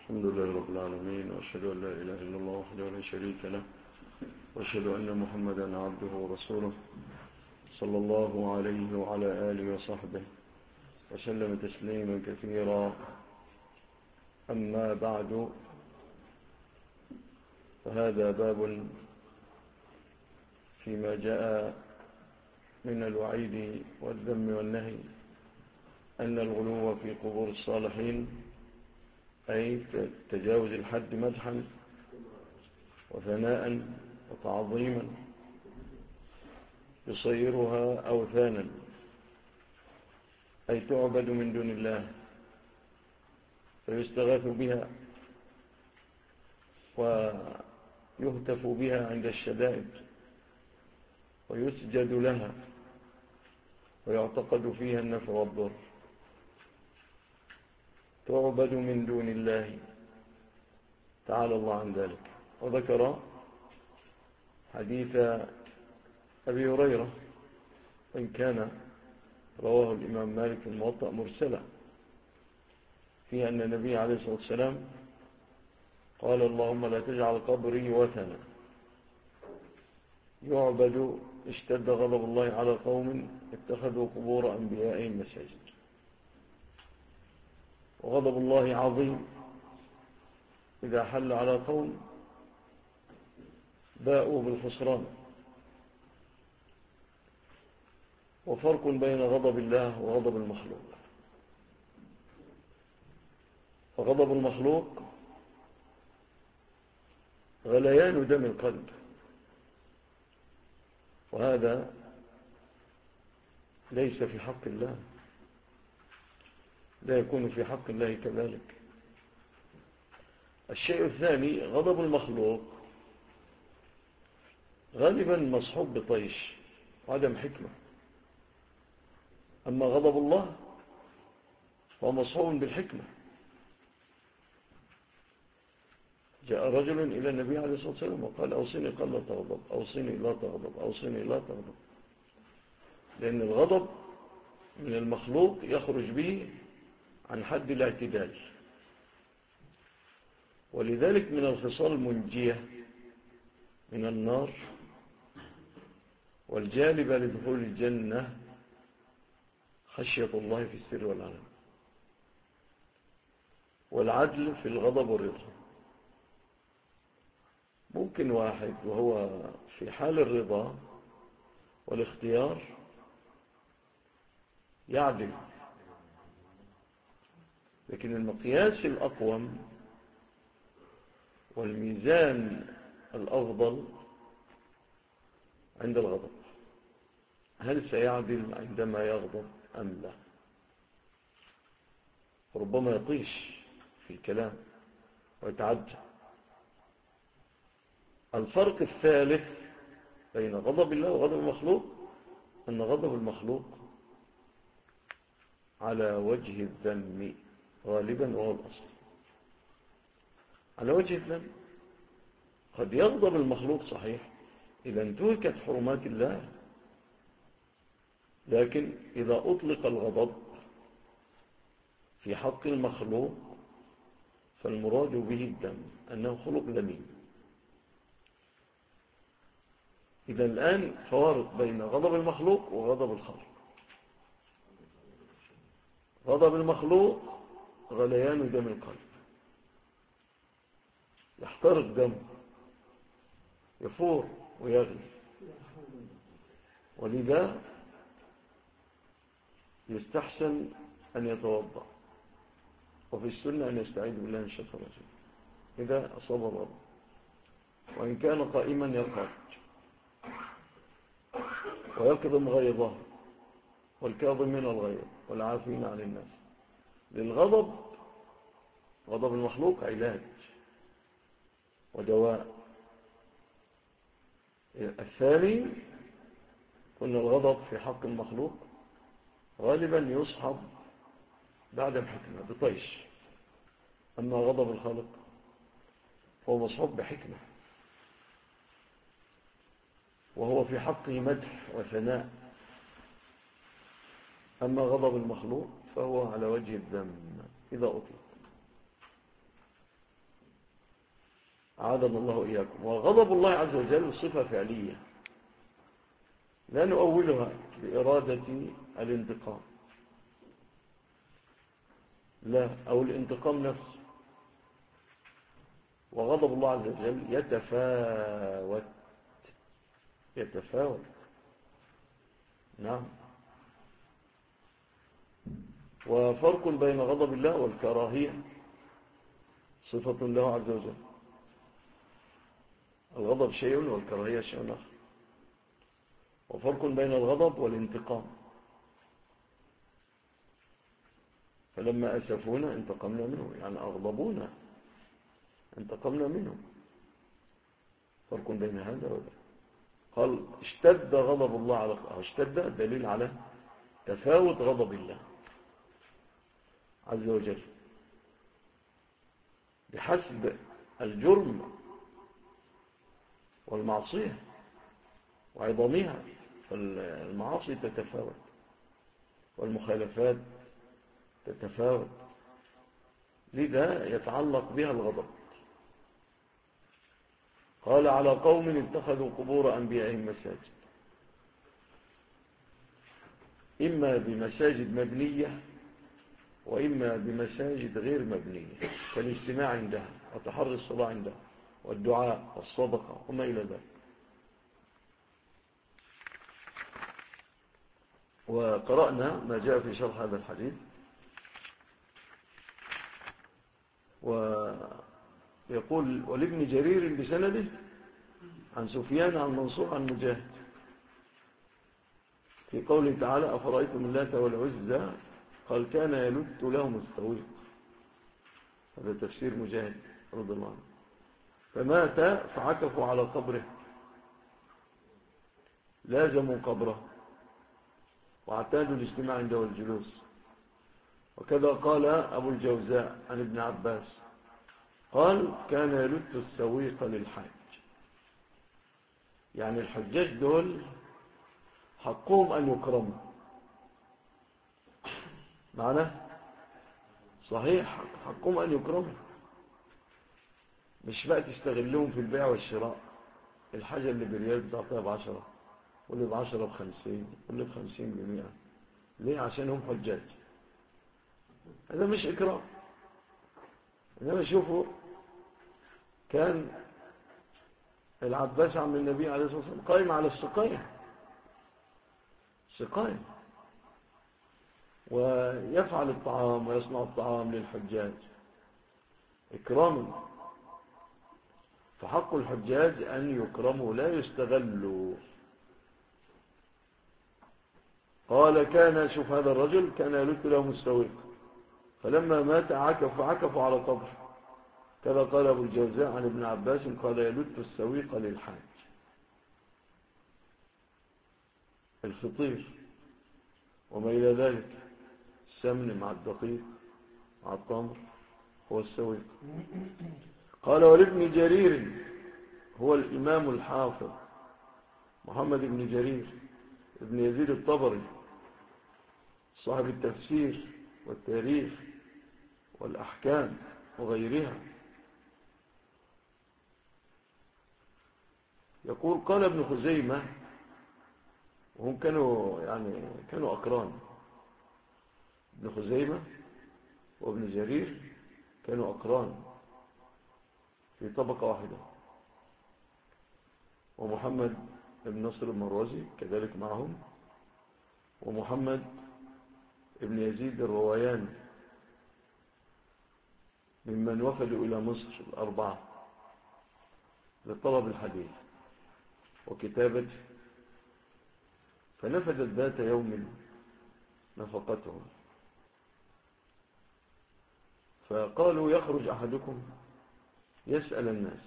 الحمد لله رب العالمين، وأشهد أن لا إله إلا الله وحده لا شريك له، وأشهد أن محمدا عبده ورسوله صلى الله عليه وعلى آله وصحبه وسلم تسليما كثيرا. أما بعد، فهذا باب فيما جاء من الوعيد والذم والنهي أن الغلو في قبور الصالحين، أي تجاوز الحد مدحا وثناء وتعظيما، يصيرها أوثانا، أي تعبد من دون الله فيستغاث بها ويهتف بها عند الشدائد ويسجد لها ويعتقد فيها النفع والضر، تعبد من دون الله تعالى الله عن ذلك. وذكر حديث أبي هريرة، وإن كان رواه الإمام مالك في الموطأ مرسلا، في أن النبي عليه الصلاة والسلام قال: اللهم لا تجعل قبري وثنا يعبد، اشتد غضب الله على قوم اتخذوا قبور أنبيائهم مساجد. وغضب الله عظيم إذا حل على قوم باءوا بالخسران. وفرق بين غضب الله وغضب المخلوق. فغضب المخلوق غليان دم القلب، وهذا ليس في حق الله، لا يكون في حق الله كذلك. الشيء الثاني، غضب المخلوق غالبا مصحوب بطيش وعدم حكمة. أما غضب الله هو مصحوب بالحكمة. جاء رجل إلى النبي عليه الصلاة والسلام وقال: أوصني، قال: لا تغضب، أوصني لا تغضب، أوصني لا تغضب. لأن الغضب من المخلوق يخرج به عن حد الاعتدال، ولذلك من الخصال المنجية من النار والجالبة لدخول الجنة خشية الله في السر والعلن، والعدل في الغضب والرضا. ممكن واحد وهو في حال الرضا والاختيار يعدل، لكن المقياس الأقوم والميزان الأفضل عند الغضب. هل سيعدل عندما يغضب أم لا؟ ربما يطيش في الكلام ويتعجل. الفرق الثالث بين غضب الله وغضب المخلوق أن غضب المخلوق على وجه الذم غالبا، وهو الأصل على وجه الذم. قد يغضب المخلوق صحيح إذا انتهكت حرمات الله، لكن إذا أطلق الغضب في حق المخلوق فالمراد به الذم، أنه خلق ذميم. إذا الآن فوارق بين غضب المخلوق وغضب الخالق. غضب المخلوق غليان دم القلب، يحترق دم، يفور ويغلي، ولذا يستحسن أن يتوضأ، وفي السنة أن يستعيذ بالله من الشيطان الرجيم إذا أصاب الغضب، وإن كان قائما يرقد ويكظم غيظه، والكاظمين الغيظ والعافين عن الناس. للغضب، غضب المخلوق علاج ودواء. الثاني، أن الغضب في حق المخلوق غالبا يصحب بعد الحكمة بطيش. أما غضب الخالق هو مصحوب بحكمة، وهو في حقه مدح وثناء. أما غضب المخلوق فهو على وجه الذم إذا أطلق. أعاذنا الله إياكم. وغضب الله عز وجل صفة فعلية لا نؤولها بإرادة الانتقام، لا، أو الانتقام نفسه. وغضب الله عز وجل يتفاوت. نعم. وفرق بين غضب الله والكراهية، صفة له عز وجل. الغضب شيء والكراهية شيء آخر. وفرق بين الغضب والانتقام. فلما أسفونا انتقمنا منهم، يعني أغضبونا انتقمنا منهم. فرق بين هذا وذا. قال اشتد غضب الله على اشتد دليل على تفاوت غضب الله عز وجل بحسب الجرم والمعصية وعظمها. فالمعاصي تتفاوت والمخالفات تتفاوت، لذا يتعلق بها الغضب. قال على قوم اتخذوا قبور أنبيائهم مساجد، إما بمساجد مبنية وإما بمساجد غير مبنية، كالاجتماع عندها وتحري الصلاة عندها والدعاء والصدقة وما إلى ذلك. وقرأنا ما جاء في شرح هذا الحديث. ويقول ولابن جرير بسنده عن سفيان عن منصور عن مجاهد في قوله تعالى أفرأيتم اللات والعزى قال كان يلت لهم السويق. هذا تفسير مجاهد رضي الله عنه. فمات فعكفوا على قبره، لازموا قبره واعتادوا الاجتماع عنده والجلوس. وكذا قال أبو الجوزاء عن ابن عباس قال كان يلت السويق للحاج. يعني الحجاج دول حقهم أن يكرموا، معناه صحيح، حقهم أن يكرموا، مش بقى تستغلهم في البيع والشراء. الحاجة اللي بريال بتعطيها ب10، واللي ب10 ب50، واللي ب50 ب100. ليه؟ عشان هم حجاج. هذا مش إكرام. إنما شوفوا كان العباس عم النبي عليه الصلاة والسلام قائم على السقاية ويفعل الطعام ويصنع الطعام للحجاج إكراما. فحق الحجاج أن يكرموا لا يستغلوا. قال كان شوف هذا الرجل كان يلت لهم السويق، فلما مات عكفوا على قبر. كذا قال أبو الجوزاء عن ابن عباس قال يلت السويق للحاج. الفطير وما إلى ذلك، السمن مع الدقيق مع التمر هو السويق. قال ولابن جرير هو الإمام الحافظ محمد بن جرير ابن يزيد الطبري صاحب التفسير والتاريخ والأحكام وغيرها، يقول قال ابن خزيمة، وهم كانوا أقران. ابن خزيمة وابن جرير كانوا أقران في طبقة واحدة. ومحمد بن نصر المروزي كذلك معهم، ومحمد ابن يزيد الروياني ممن وفدوا إلى مصر الأربعة لطلب الحديث وكتابته، فنفدت ذات يوم نفقتهم، فقالوا يخرج أحدكم يسأل الناس،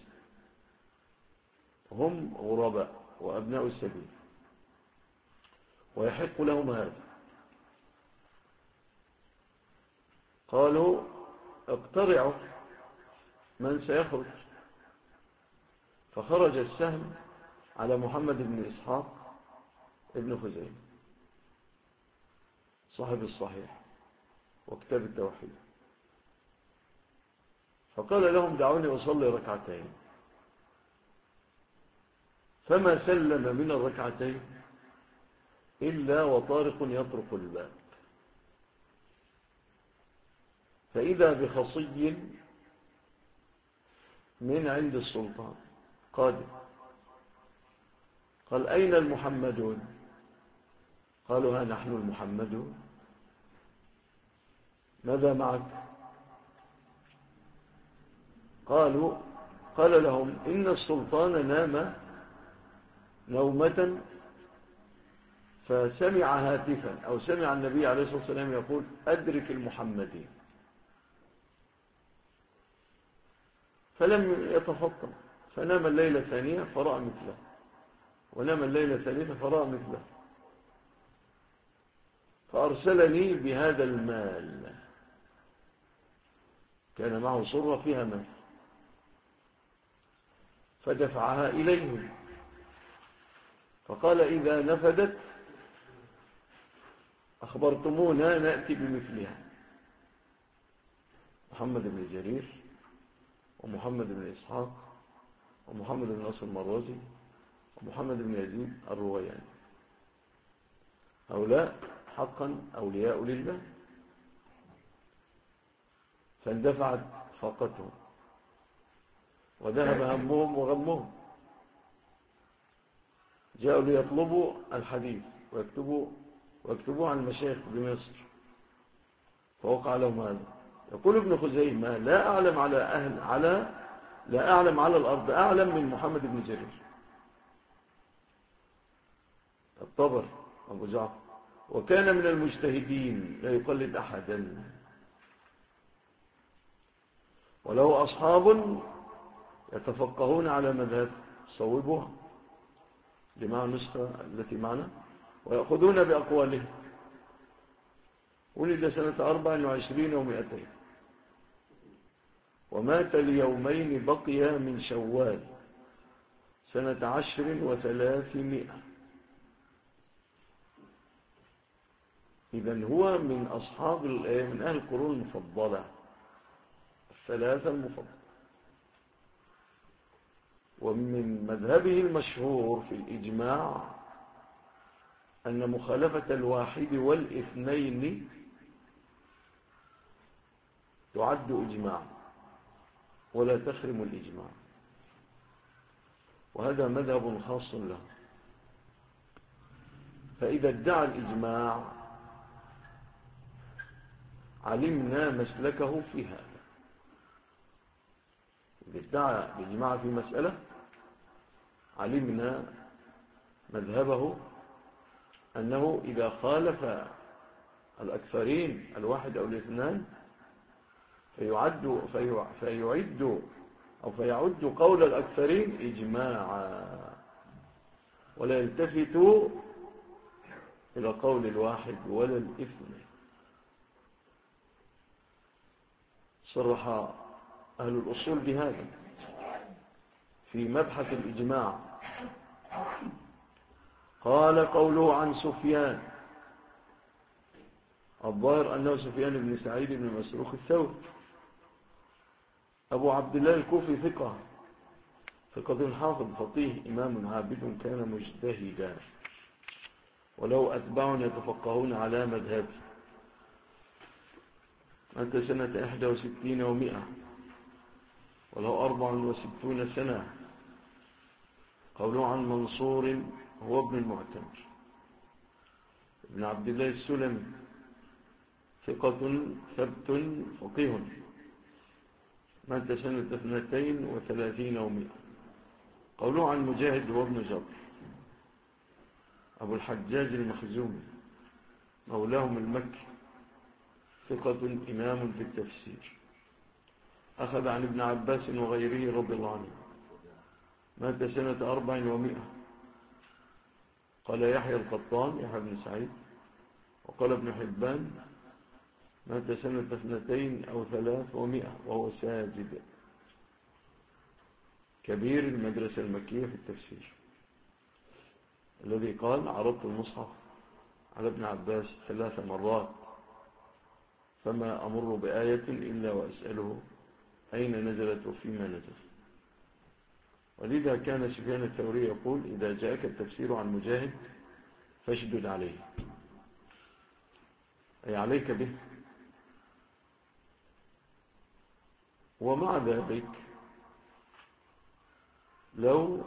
هم غرباء وأبناء السبيل ويحق لهم هذا. قالوا اقترعوا من سيخرج، فخرج السهم على محمد بن إسحاق ابن خزيمة صاحب الصحيح وكتاب التوحيد. فقال لهم دعوني أصلي ركعتين فما سلم من الركعتين إلا وطارق يطرق الباب، فإذا بخصي من عند السلطان قادم، قال أين المحمدون؟ قالوا ها نحن المحمدون. ماذا معك؟ قال لهم إن السلطان نام نومة فسمع هاتفا أو سمع النبي عليه الصلاة والسلام يقول أدرك المحمدين، فلم يتفطن، فنام الليلة الثانية فرأى مثله، ونام الليلة الثالثة فرأى مثله، فأرسلني بهذا المال، كان معه صرة فيها مال، فدفعها إليهم، فقال إذا نفدت أخبرتمونا نأتي بمثلها. محمد بن جرير ومحمد بن إسحاق ومحمد بن نصر المروزي ومحمد بن يزيد الروياني، هؤلاء حقا أولياء لله، فاندفعت فاقتهم وذهب همهم وغمهم، جاءوا ليطلبوا الحديث ويكتبوا عن المشايخ بمصر، فوقع لهم هذا. يقول ابن خزيمة لا أعلم على الأرض أعلم من محمد بن جرير. الطبر أبو جعفر وكان من المجتهدين لا يقلد أحدا، وله أصحاب يتفقهون على مذهب صوبوها لمع النسخة التي معنا ويأخذون بأقواله. ولد سنة 24 و200 ومات ليومين بقي من شوال سنة 10 و300. إذن هو من أصحاب من أهل القرون المفضلة الثلاثة المفضلة. ومن مذهبه المشهور في الإجماع أن مخالفة الواحد والاثنين تعد إجماع ولا تخرم الإجماع، وهذا مذهب خاص له. فإذا ادعى الإجماع علمنا مسلكه في هذا. إذا ادعى الإجماع في مسألة علمنا مذهبه أنه إذا خالف الأكثرين الواحد أو الاثنان فيعد قول الأكثرين إجماعا ولا يلتفت إلى قول الواحد ولا الاثنين. صرح أهل الأصول بهذا في مبحث الإجماع. قال قوله عن سفيان، الظاهر أنه سفيان بن سعيد بن مسروق الثوري أبو عبد الله الكوفي، ثقة حافظ فقيه إمام عابد كان مجتهدا، ولو أتباع يتفقهون على مذهبه. مات سنة 61 و100 وله 64 سنة. قوله عن منصور هو ابن المعتمر ابن عبد الله السلمي، ثقة ثبت فقيه، مات سنة 32 و100. قوله عن مجاهد هو ابن جبر أبو الحجاج المخزومي مولاهم المكي، ثقة إمام في التفسير، أخذ عن ابن عباس وغيره رضي الله عنه، مات سنة 40 و100. قال يحيى القطان يحيى بن سعيد وقال ابن حبان مات سنة 2 أو 3 و100 وهو ساجد، كبير المدرسة المكية في التفسير، الذي قال عرضت المصحف على ابن عباس 3 مرات فما أمر بآية إلا وأسأله أين نزلت وفيما نزلت. ولذا كان سفيان الثوري يقول: إذا جاءك التفسير عن مجاهد فاشدد عليه، أي عليك به. ومع ذلك لو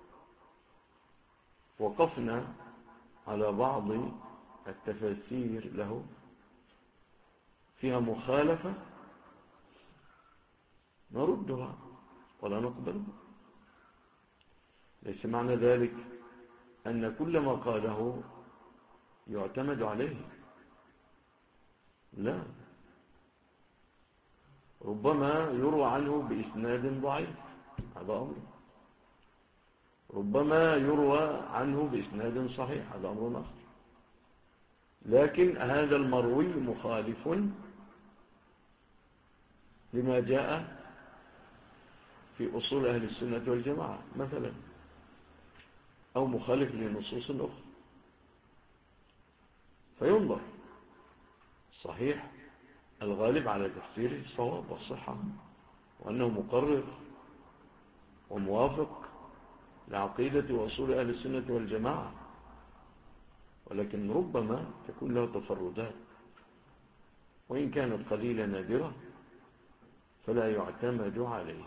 وقفنا على بعض التفاسير له فيها مخالفة نردها ولا نقبل. ليس معنى ذلك أن كل ما قاله يعتمد عليه، لا، ربما يروى عنه بإسناد ضعيف، هذا أمر، ربما يروى عنه بإسناد صحيح، هذا أمر آخر. لكن هذا المروي مخالف لما جاء في أصول أهل السنة والجماعة مثلا، أو مخالف لنصوص أخرى، فينظر. صحيح الغالب على تفسيره الصواب والصحة، وأنه مقرر وموافق لعقيدة وأصول أهل السنة والجماعة، ولكن ربما تكون له تفردات، وإن كانت قليلة نادرة فلا يعتمد عليه.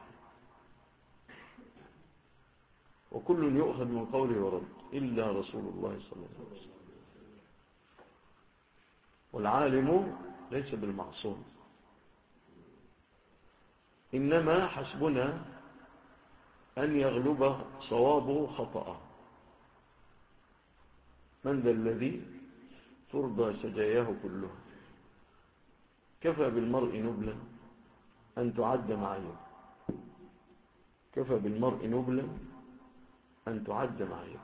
وكل يؤخذ من قوله ورد إلا رسول الله صلى الله عليه وسلم. والعالم ليس بالمعصوم، إنما حسبنا أن يغلب صوابه خطأه. من ذا الذي ترضى سجاياه كله؟ كفى بالمرء نبلا أن تعد معايب، كفى بالمرء نبلا أن تعد معايب.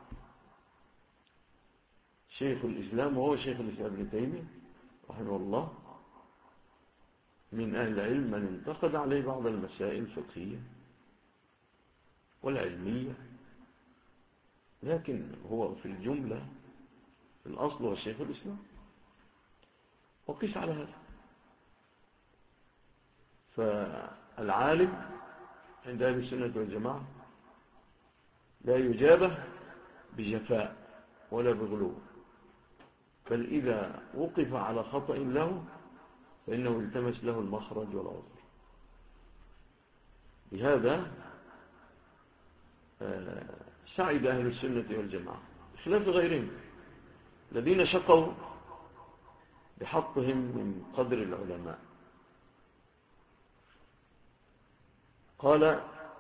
شيخ الإسلام وهو شيخ الإسلام ابن تيمية رحمه الله من أهل العلم من انتقد عليه بعض المسائل الفقهية والعلمية، لكن هو في الجملة في الأصل هو شيخ الإسلام. وقس على هذا. فالعالم عند أهل السنة والجماعة لا يجابه بجفاء ولا بغلو، بل إذا وقف على خطأ له فإنه التمس له المخرج والعذر. بهذا سعد أهل السنة والجماعة بخلاف غيرهم الذين شقوا بحطهم من قدر العلماء. قال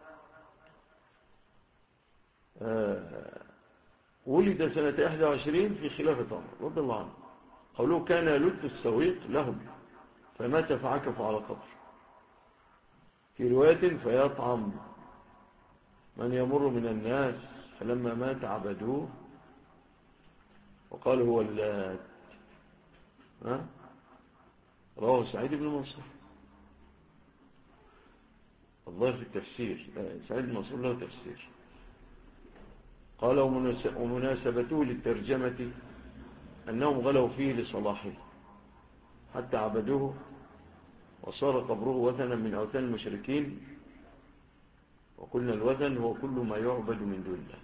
ولد سنة 21 في خلافة عمر رضي الله عنه. قوله كان لد السويق لهم فمات فعكفوا على قبر. في رواية فيطعم من يمر من الناس فلما مات عبدوه وقال هو اللات. رواه سعيد بن منصور. الله في التفسير، سعيد بن منصور له تفسير. قال ومناسبته للترجمة أنهم غلوا فيه لصلاحه حتى عبدوه وصار قبره وثنا من أوثان المشركين. وقلنا الوثن هو كل ما يعبد من دون الله،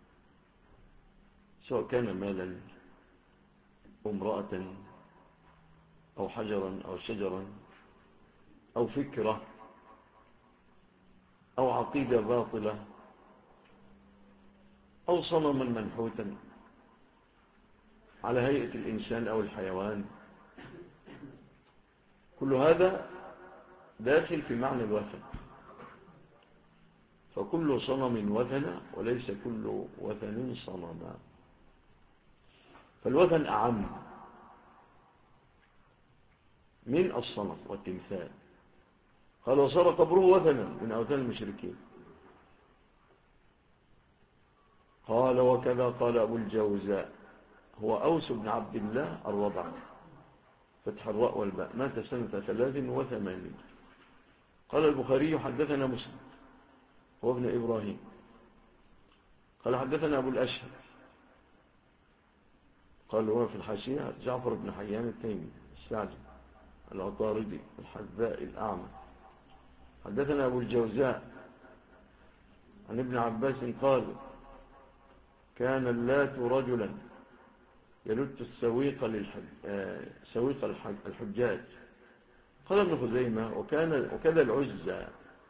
سواء كان مالا أو امرأة أو حجرا أو شجرا أو فكرة أو عقيدة باطلة أو صنما منحوتا على هيئة الإنسان أو الحيوان. كل هذا داخل في معنى الوثن. فكل صنم وثن وليس كل وثن صنما. فالوثن أعم من الصنم والتمثال. قال وصار قبره وثنا من أوثان المشركين. قال وكذا قال أبو الجوزاء هو أوس بن عبد الله الرضع فتح الراء والباء مات سنة 83. قال البخاري حدثنا مسلم هو ابن إبراهيم قال حدثنا أبو الأشهر قال هو في الحاشية جعفر بن حيان التيمي السعدي العطاردي الحذاء الأعمى. حدثنا أبو الجوزاء عن ابن عباس قال كان اللات رجلا يلت السويق سويق الحجاج. قال ابن خزيمة وكذا العزى،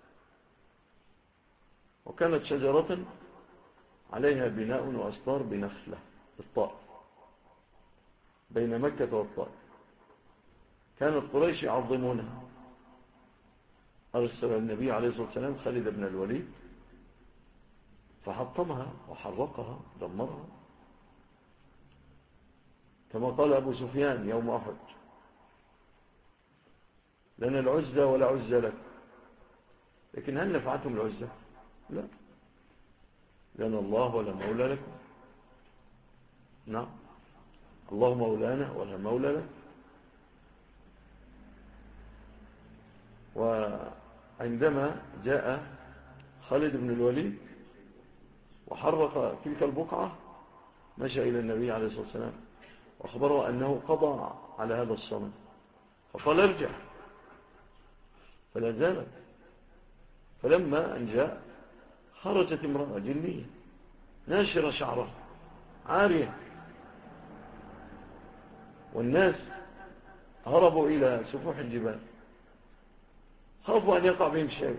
وكانت شجرة عليها بناء وأستار بنخلة الطائف بين مكة والطائف، كانت قريش يعظمونها. أرسل النبي عليه الصلاة والسلام خالد بن الوليد فحطمها وحرقها دمرها، كما قال أبو سفيان يوم أحد لنا العزة ولا عزة لك. لكن هل نفعتهم العزة؟ لا، لنا الله ولا مولى لكم. نعم، الله مولانا ولا مولى لك. وعندما جاء خالد بن الوليد وحرق تلك البقعة مشى إلى النبي عليه الصلاة والسلام وأخبره أنه قضى على هذا الصنم، فقال ارجع، فلا زالت. فلما أن جاء خرجت امرأة جنية ناشرة شعرها عارية، والناس هربوا إلى سفوح الجبال خافوا أن يقع بهم شيء.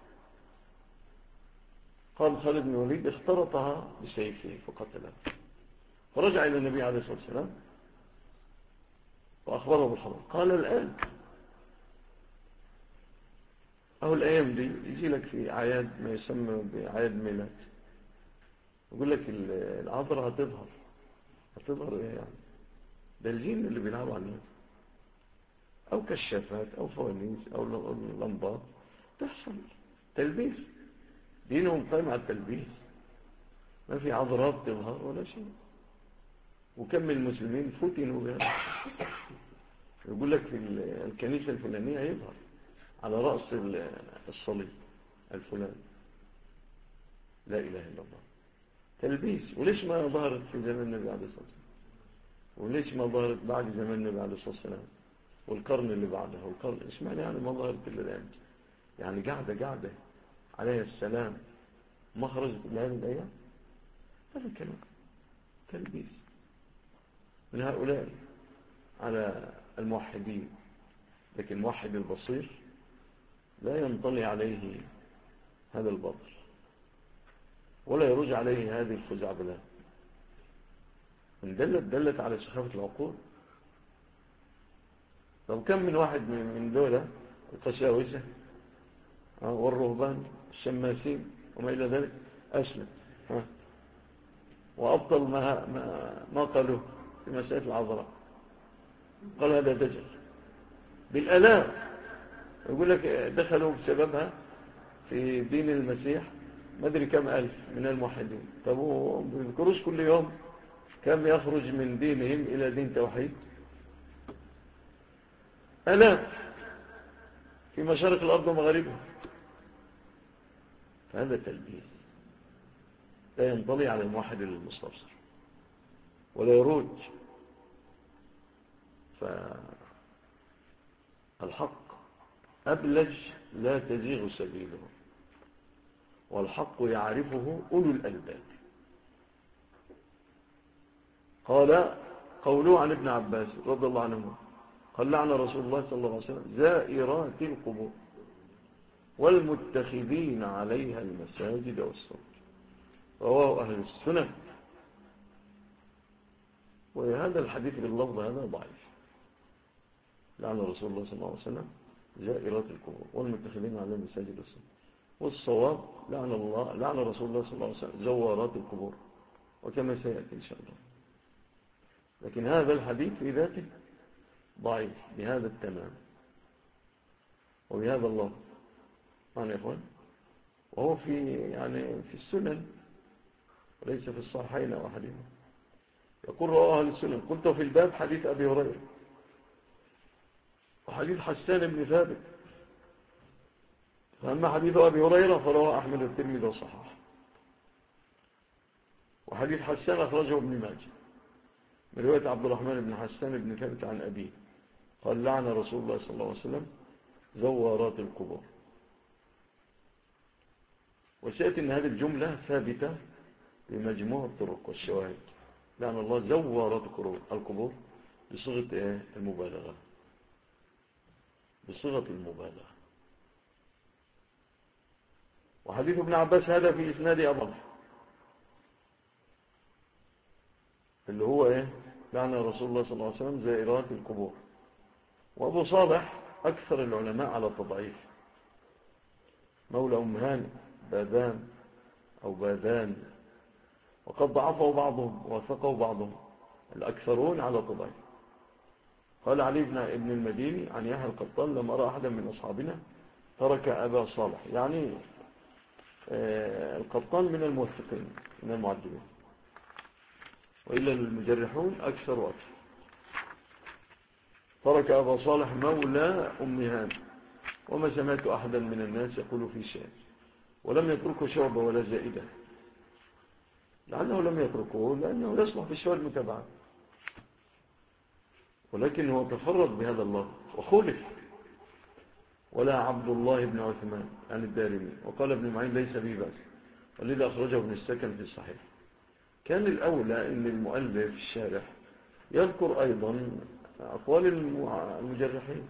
قام خالد بن الوليد اخترطها بسيفه فقتلها، فرجع إلى النبي عليه الصلاة والسلام وأخبره بالخبر. قال الآن أهو الأيام دي يجي لك في أعياد ما يسمى بأعياد ميلاد، يقول لك العذراء هتظهر إيه يعني؟ ده الجين اللي بيلعبوا على الناس، أو كشافات أو فوانيس أو لمبات تحصل تلبيس. دينهم قائم على التلبيس، ما في عذراء تظهر ولا شيء. وكم من المسلمين فتنوا بها. يقول لك في الكنيسة الفلانية يظهر على رأس الصليب الفلاني، لا إله إلا الله، تلبيس. وليش ما ظهرت في زمن النبي عليه الصلاة والسلام؟ وليش ما ظهرت بعد زمن النبي عليه الصلاة والسلام والقرن اللي بعدها والقرن؟ اسمعني، يعني ما ظهرت إلا الآن، يعني قاعدة عليه السلام ما خرجت إلا هذه الأيام. هذا كلام تلبيس من هؤلاء على الموحدين. لكن الموحد البصير لا ينطلي عليه هذا الباطل ولا يرج عليه هذه الخزعبلات. من دلت على سخافة العقول. لو كم من واحد من دولة القساوسة والرهبان الشماسين وما إلى ذلك أسلم وأبطل ما قالوا في مسألة العذراء. قال هذا دجل بالآلاف، يقول لك دخلوا بسببها في دين المسيح ما أدري كم ألف من الموحدين. طب بيذكروش كل يوم كم يخرج من دينهم إلى دين توحيد؟ آلاف في مشارق الأرض ومغاربها. فهذا تلبيس لا ينطلي على الموحد المستبصر ولا يروج. فالحق أبلج لا تزيغ سبيله، والحق يعرفه أولو الألباب. قال قوله عن ابن عباس رضي الله عنه قال لعن رسول الله صلى الله عليه وسلم زائرات القبور والمتخذين عليها المساجد والصلاة. رواه أهل السنن. وهذا الحديث باللفظ هذا ضعيف. لعن رسول الله صلى الله عليه وسلم زائرات القبور والمتخذين عليها المساجد والصلاة. والصواب لعن رسول الله صلى الله عليه وسلم زوارات القبور، وكما سيأتي إن شاء الله. لكن هذا الحديث في ذاته ضعيف بهذا التمام وبهذا اللفظ. معنى يا إخوان، وهو في السنن وليس في الصحيحين أو أحدهما. يقول رواه أهل السنن. قلت في الباب حديث أبي هريرة وحديث حسان بن ثابت. فأما حديث أبي هريرة فرواه أحمد الترمذي وصححه، وحديث حسان أخرجه ابن ماجه من رواية عبد الرحمن بن حسان بن ثابت عن أبيه قال لعن رسول الله صلى الله عليه وسلم زوارات القبور وسيأتي أن هذه الجملة ثابتة بمجموع الطرق والشواهد، لأن الله زور القبور بصيغة المبالغة، بصيغة المبالغة. وحديث ابن عباس هذا في إسناد أضعف، اللي هو لعن رسول الله صلى الله عليه وسلم زائرات القبور. وأبو صالح أكثر العلماء على التضعيف، مولى أم هانئ بادان أو بادان، وقد ضعفه بعضهم وثقه بعضهم، الأكثرون على التضعيف. قال علي بن ابن المديني عن يحيى القطان لما رأى أحدا من أصحابنا ترك أبا صالح، يعني القطان من الموثقين من المعدلين، وإلا المجرحون أكثر وأكثر. ترك أبا صالح مولى أم هانئ، وما سمعت أحدا من الناس يقول في شيء، ولم يتركه شعبة ولا زائدة، لأنه لم يتركه لأنه يصلح بالشوائب المتابعة، ولكن هو تفرد بهذا الله وخلف. ولا عبد الله بن عثمان عن الدارمي، وقال ابن معين ليس به بأس، ولذا أخرجه ابن السكن في الصحيح. كان الأولى أن المؤلف الشارح يذكر أيضا أقوال المجرحين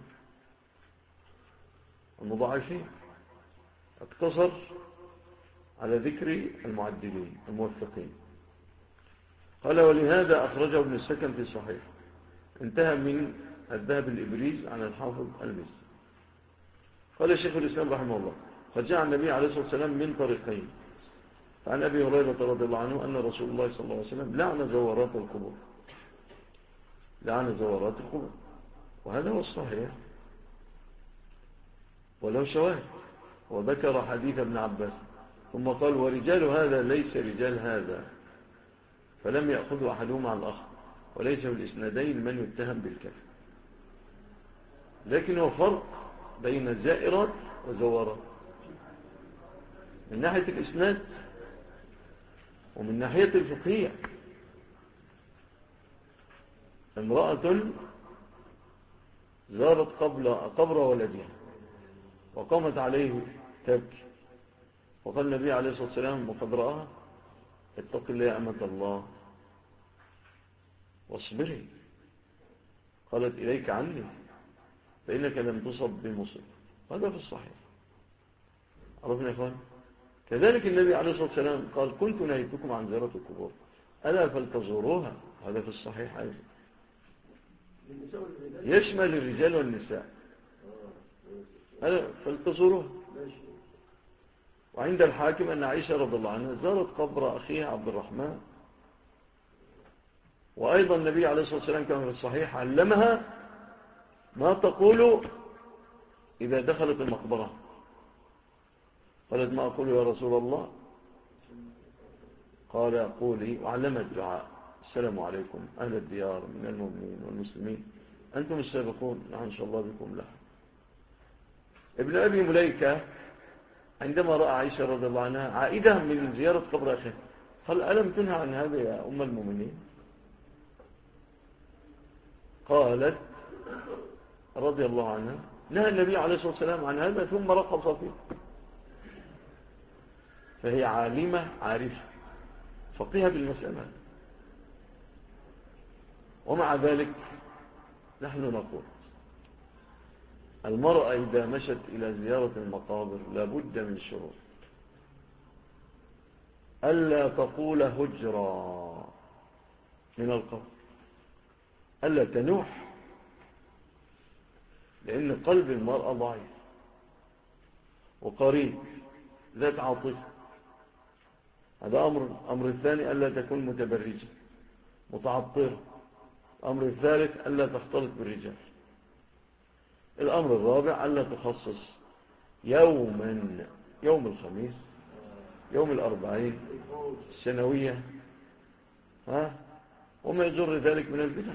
المضاعفين، اقتصر على ذكر المعدلين الموثقين. قال ولهذا أخرجه ابن السكن في الصحيح. انتهى من الذهب الإبريز عن الحافظ المزي. قال الشيخ الإسلام رحمه الله قد جاء النبي عليه الصلاة والسلام من طريقين، فعن أبي هريرة رضي الله عنه أن رسول الله صلى الله عليه وسلم لعن زوارات القبور، لعن زوارات القبور، وهذا هو الصحيح ولو شواهد. وذكر حديث ابن عباس ثم قال ورجال هذا ليس رجال هذا، فلم يأخذ أحدهما على الآخر، وليس في الإسنادين من يتهم بالكفر. لكن هو فرق بين الزائرات والزوارات من ناحية الإسناد ومن ناحية الفقهية. امرأة زارت قبر ولدها وقامت عليه تبكي، وقال النبي عليه الصلاة والسلام وقد رآها اتق الله يا أمة الله واصبري، قالت إليك عني فإنك لم تصب بمصيبة. هذا في الصحيح. عرفنا يا إخوان؟ كذلك النبي عليه الصلاة والسلام قال كنت نهيتكم عن زيارة القبور ألا فلتزوروها، هذا في الصحيح أيضا، يشمل الرجال والنساء، ألا فلتزوروها. وعند الحاكم أن عائشة رضي الله عنها زارت قبر أخيها عبد الرحمن، وأيضا النبي عليه الصلاة والسلام كما في الصحيح علمها ما تقول إذا دخلت المقبرة. قالت ما أقول يا رسول الله؟ قال قولي، وعلمها الدعاء السلام عليكم أهل الديار من المؤمنين والمسلمين أنتم السابقون إن شاء الله بكم لها. ابن أبي مليكة عندما رأى عائشة رضي الله عنها عائدة من زيارة قبر أخيه قال ألم تنهى عن هذا يا أم المؤمنين؟ قالت رضي الله عنها نهى النبي عليه الصلاة والسلام عن هذا ثم رقص فيه. فهي عالمة عارفة فقيها بالمسألة. ومع ذلك نحن نقول المرأة إذا مشت إلى زيارة المقابر لابد من شروط: ألا تقول هجرا من القبر، ألا تنوح، لأن قلب المرأة ضعيف وقريب ذات عاطفة. هذا أمر الثاني ألا تكون متبرجة متعطرة. الأمر الثالث ألا تختلط بالرجال. الأمر الرابع ألا تخصص يوما، يوم الخميس، يوم الأربعين السنوية، وما يجر ذلك من البدع.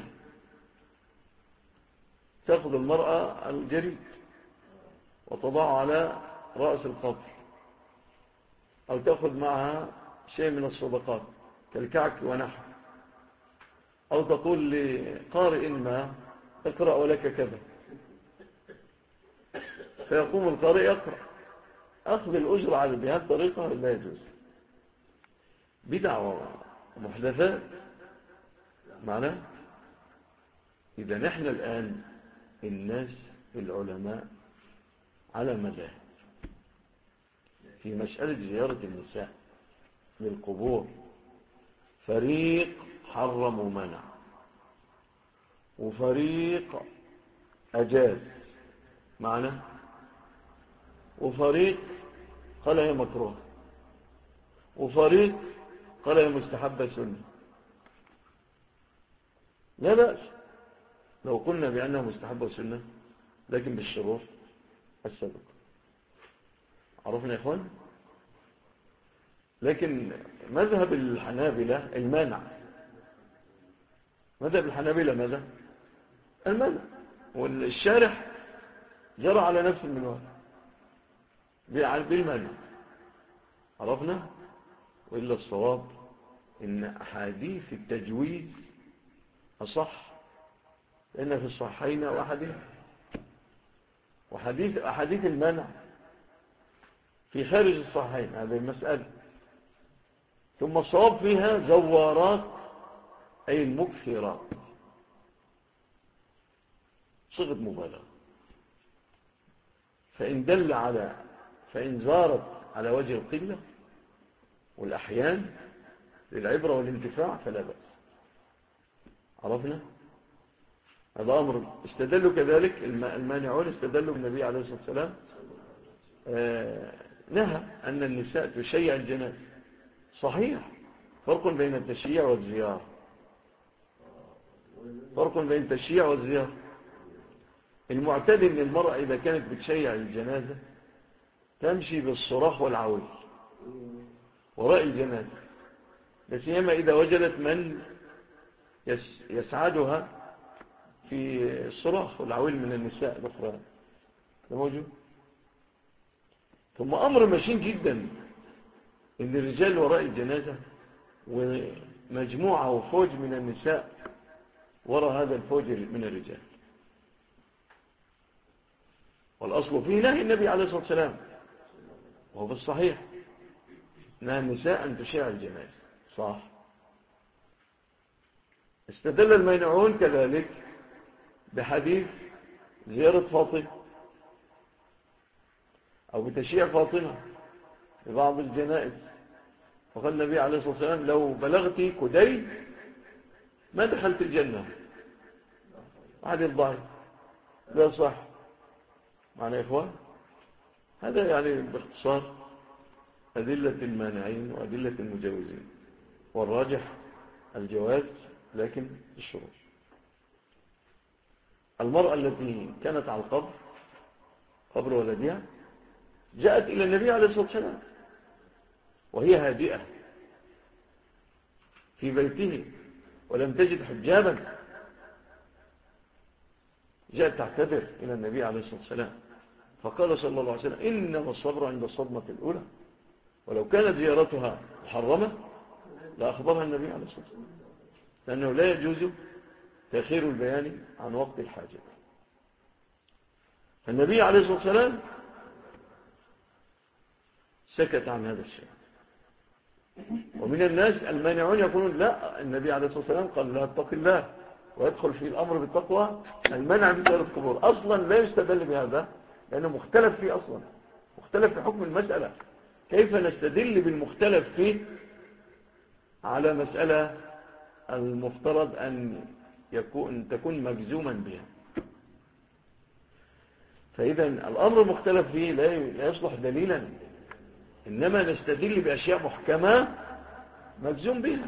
تأخذ المرأة الجريد وتضع على رأس القبر، أو تأخذ معها شيء من الصدقات كالكعك ونحو، أو تقول لقارئ ما اقرأ ولك كذا، فيقوم القارئ يقرأ أخذ الأجر على بهذه الطريقة لا يجوز. بدع ومحدثات معناه. إذا نحن الآن الناس العلماء على مذاهب في مسألة زيارة النساء للقبور، فريق حرم ومنع، وفريق أجاز معنا، وفريق قال هي مكروه، وفريق قال هي مستحبة سنة. لا بأس لو قلنا بأنها مستحبة سنة، لكن بالشروط السابقة. عرفنا يا إخوان؟ لكن مذهب الحنابلة المانع. مذهب الحنابلة ماذا؟ المانع. والشارح جرى على نفس المنوال بالمانع. عرفنا؟ وإلا الصواب إن أحاديث التجويز أصح، لأن في الصحيحين وأحاديث المانع في خارج الصحيحين. هذه المسألة. ثم الصواب فيها زوارات أي المكثرات، صيغة مبالغة. فإن زارت على وجه القلة والأحيان للعبرة والانتفاع فلا بأس. عرفنا؟ هذا أمر استدلوا كذلك المانعون، استدلوا بالنبي عليه الصلاة والسلام نهى أن النساء تشيع الجنائز. صحيح، فرق بين التشييع والزيارة، فرق بين التشييع والزيارة. المعتاد أن المرأة إذا كانت بتشيع الجنازة تمشي بالصراخ والعويل وراء الجنازة، لسيما إذا وجدت من يسعدها في الصراخ والعويل من النساء الأخرى. ده موجود. ثم أمر ماشين جدا إن الرجال وراء الجنازة ومجموعة وفوج من النساء وراء هذا الفوج من الرجال. والأصل فيه نهي النبي عليه الصلاة والسلام، وهو في الصحيح نهى النساء أن تشيع الجنازة. صح. استدل المانعون كذلك بحديث زيارة فاطمة أو بتشييع فاطمة لبعض الجنائز، وقال النبي عليه الصلاة والسلام لو بلغتي كدي ما دخلت الجنة. هذا الضعيف لا صح. معنى يا إخوان هذا يعني باختصار أدلة المانعين وأدلة المجوزين، والراجح الجواز لكن الشروط. المرأة التي كانت على القبر، قبر ولدها، جاءت إلى النبي عليه الصلاة والسلام وهي هادئة في بيته ولم تجد حجابا، جاءت تعتذر إلى النبي عليه الصلاة والسلام، فقال صلى الله عليه وسلم إنما الصبر عند الصدمة الأولى، ولو كانت زيارتها محرمة لأخبرها النبي عليه الصلاة والسلام، لأنه لا يجوز تأخير البيان عن وقت الحاجة. النبي عليه الصلاة والسلام سكت عن هذا الشيء. ومن الناس المانعون يقولون لا، النبي عليه الصلاة والسلام قال لا اتق الله، ويدخل في الأمر بالتقوى المنع من زيارة القبور. أصلا لا يستدل بهذا لأنه مختلف فيه، أصلا مختلف في حكم المسألة. كيف نستدل بالمختلف فيه على مسألة المفترض أن تكون مجزوما بها؟ فإذا الأمر المختلف فيه لا يصلح دليلا، إنما نستدل بأشياء محكمة مجزوم بها.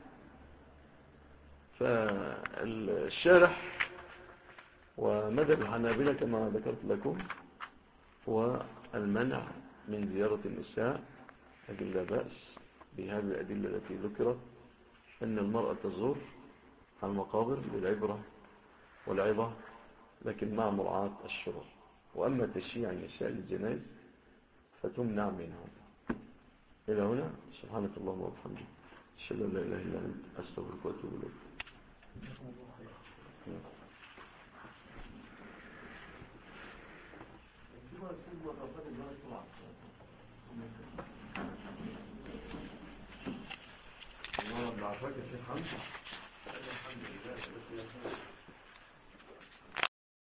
فالشارح ومذهب الحنابلة كما ذكرت لكم هو المنع من زيارة النساء، لكن لا بأس بهذه الأدلة التي ذكرت أن المرأة تزور المقابر للعبرة والعظة، لكن مع مراعاة الشروط. وأما تشييع النساء للجنائز فتمنع منهم. إلى هنا سبحانك اللهم وبحمدك أشهد أن لا إله إلا أنت أستغفرك وأتوب إليك. الله العافية يا شيخ حمد. الحمد لله.